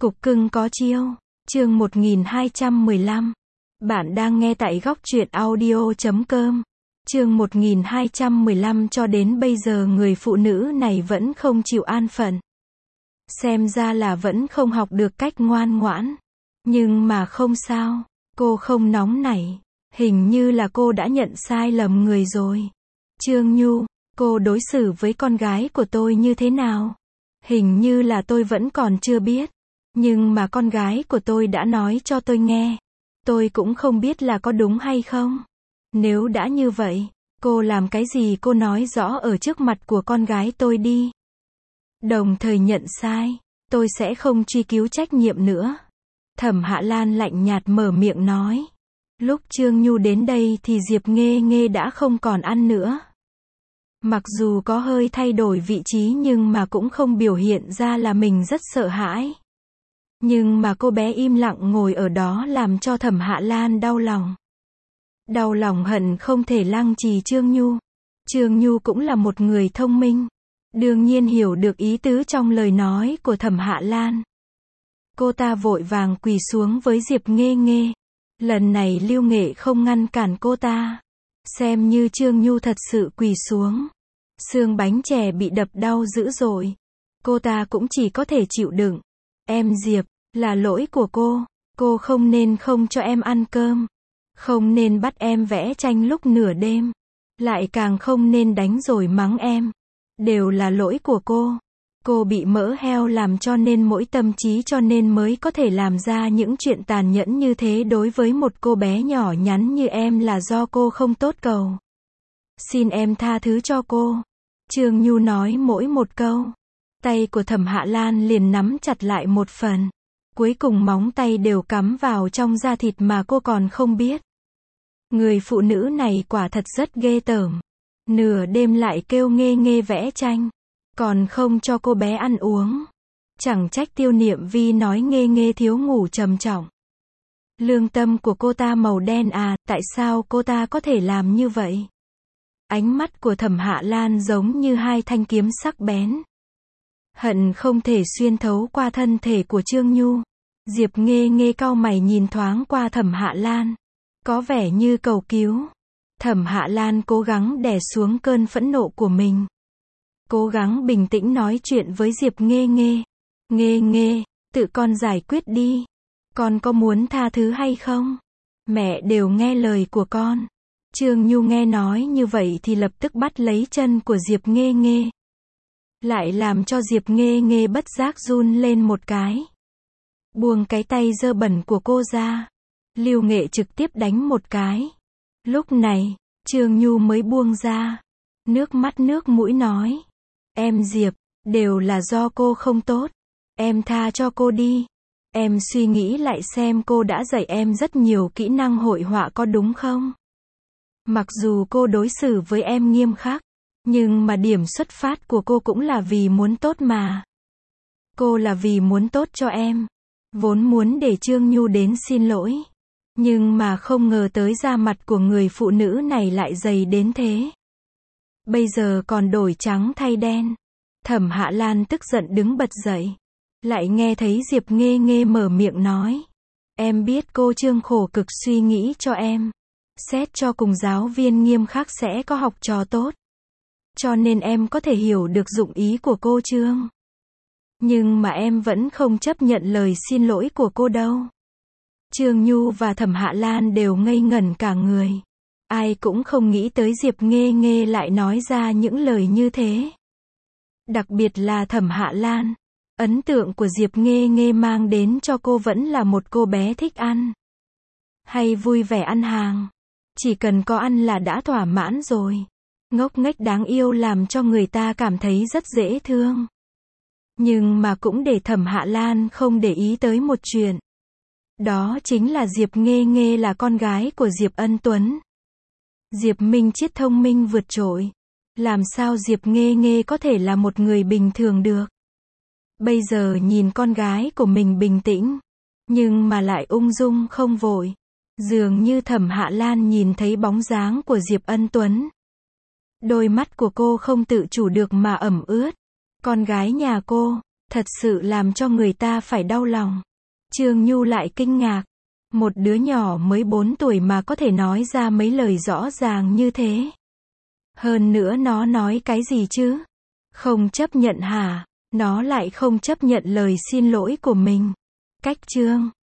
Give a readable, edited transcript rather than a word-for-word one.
Cục cưng có chiêu. Chương 1215. Bạn đang nghe tại góc truyện audio.com. Chương 1215. Cho đến bây giờ người phụ nữ này vẫn không chịu an phận. Xem ra là vẫn không học được cách ngoan ngoãn. Nhưng mà không sao, cô không nóng nảy. Hình như là cô đã nhận sai lầm người rồi. Trương Nhu, cô đối xử với con gái của tôi như thế nào? Hình như là tôi vẫn còn chưa biết. Nhưng mà con gái của tôi đã nói cho tôi nghe. Tôi cũng không biết là có đúng hay không. Nếu đã như vậy, cô làm cái gì cô nói rõ ở trước mặt của con gái tôi đi. Đồng thời nhận sai, tôi sẽ không truy cứu trách nhiệm nữa. Thẩm Hạ Lan lạnh nhạt mở miệng nói. Lúc Trương Nhu đến đây thì Diệp Nghê Nghê đã không còn ăn nữa. Mặc dù có hơi thay đổi vị trí nhưng mà cũng không biểu hiện ra là mình rất sợ hãi. Nhưng mà cô bé im lặng ngồi ở đó làm cho Thẩm Hạ Lan đau lòng. Đau lòng hận không thể lăng trì Trương Nhu. Trương Nhu cũng là một người thông minh. Đương nhiên hiểu được ý tứ trong lời nói của Thẩm Hạ Lan. Cô ta vội vàng quỳ xuống với Diệp Nghê Nghê. Lần này Lưu Nghệ không ngăn cản cô ta. Xem như Trương Nhu thật sự quỳ xuống. Xương bánh chè bị đập đau dữ dội. Cô ta cũng chỉ có thể chịu đựng. Em Diệp, là lỗi của cô không nên không cho em ăn cơm. Không nên bắt em vẽ tranh lúc nửa đêm. Lại càng không nên đánh rồi mắng em. Đều là lỗi của cô. Cô bị mỡ heo làm cho nên mỗi tâm trí cho nên mới có thể làm ra những chuyện tàn nhẫn như thế đối với một cô bé nhỏ nhắn như em là do cô không tốt cầu. Xin em tha thứ cho cô. Trương Nhu nói mỗi một câu. Tay của Thẩm Hạ Lan liền nắm chặt lại một phần. Cuối cùng móng tay đều cắm vào trong da thịt mà cô còn không biết. Người phụ nữ này quả thật rất ghê tởm. Nửa đêm lại kêu Nghê Nghê vẽ tranh. Còn không cho cô bé ăn uống. Chẳng trách Tiêu Niệm Vi nói Nghê Nghê thiếu ngủ trầm trọng. Lương tâm của cô ta màu đen à, tại sao cô ta có thể làm như vậy? Ánh mắt của Thẩm Hạ Lan giống như hai thanh kiếm sắc bén. Hận không thể xuyên thấu qua thân thể của Trương Nhu. Diệp Nghê Nghê cau mày nhìn thoáng qua Thẩm Hạ Lan. Có vẻ như cầu cứu. Thẩm Hạ Lan cố gắng đè xuống cơn phẫn nộ của mình. Cố gắng bình tĩnh nói chuyện với Diệp Nghê Nghê. Nghê Nghê, tự con giải quyết đi. Con có muốn tha thứ hay không? Mẹ đều nghe lời của con. Trương Nhu nghe nói như vậy thì lập tức bắt lấy chân của Diệp Nghê Nghê. Lại làm cho Diệp Nghê Nghê bất giác run lên một cái. Buông cái tay dơ bẩn của cô ra. Lưu Nghệ trực tiếp đánh một cái. Lúc này, Trương Nhu mới buông ra. Nước mắt nước mũi nói. Em Diệp, đều là do cô không tốt. Em tha cho cô đi. Em suy nghĩ lại xem cô đã dạy em rất nhiều kỹ năng hội họa có đúng không? Mặc dù cô đối xử với em nghiêm khắc. Nhưng mà điểm xuất phát của cô cũng là vì muốn tốt mà. Cô là vì muốn tốt cho em. Vốn muốn để Trương Nhu đến xin lỗi. Nhưng mà không ngờ tới da mặt của người phụ nữ này lại dày đến thế. Bây giờ còn đổi trắng thay đen. Thẩm Hạ Lan tức giận đứng bật dậy. Lại nghe thấy Diệp Nghê Nghê mở miệng nói. Em biết cô Trương khổ cực suy nghĩ cho em. Xét cho cùng giáo viên nghiêm khắc sẽ có học trò tốt. Cho nên em có thể hiểu được dụng ý của cô Trương. Nhưng mà em vẫn không chấp nhận lời xin lỗi của cô đâu. Trương Nhu và Thẩm Hạ Lan đều ngây ngẩn cả người. Ai cũng không nghĩ tới Diệp Nghê Nghê lại nói ra những lời như thế. Đặc biệt là Thẩm Hạ Lan. Ấn tượng của Diệp Nghê Nghê mang đến cho cô vẫn là một cô bé thích ăn. Hay vui vẻ ăn hàng. Chỉ cần có ăn là đã thỏa mãn rồi. Ngốc nghếch đáng yêu làm cho người ta cảm thấy rất dễ thương. Nhưng mà cũng để Thẩm Hạ Lan không để ý tới một chuyện. Đó chính là Diệp Nghê Nghê là con gái của Diệp Ân Tuấn. Diệp Minh Chiết thông minh vượt trội. Làm sao Diệp Nghê Nghê có thể là một người bình thường được? Bây giờ nhìn con gái của mình bình tĩnh. Nhưng mà lại ung dung không vội. Dường như Thẩm Hạ Lan nhìn thấy bóng dáng của Diệp Ân Tuấn. Đôi mắt của cô không tự chủ được mà ẩm ướt. Con gái nhà cô, Thật sự làm cho người ta phải đau lòng. Trương Nhu lại kinh ngạc. Một đứa nhỏ mới 4 tuổi mà có thể nói ra mấy lời rõ ràng như thế. Hơn nữa nó nói cái gì chứ? Không chấp nhận hả? Nó lại không chấp nhận lời xin lỗi của mình. Cách Trương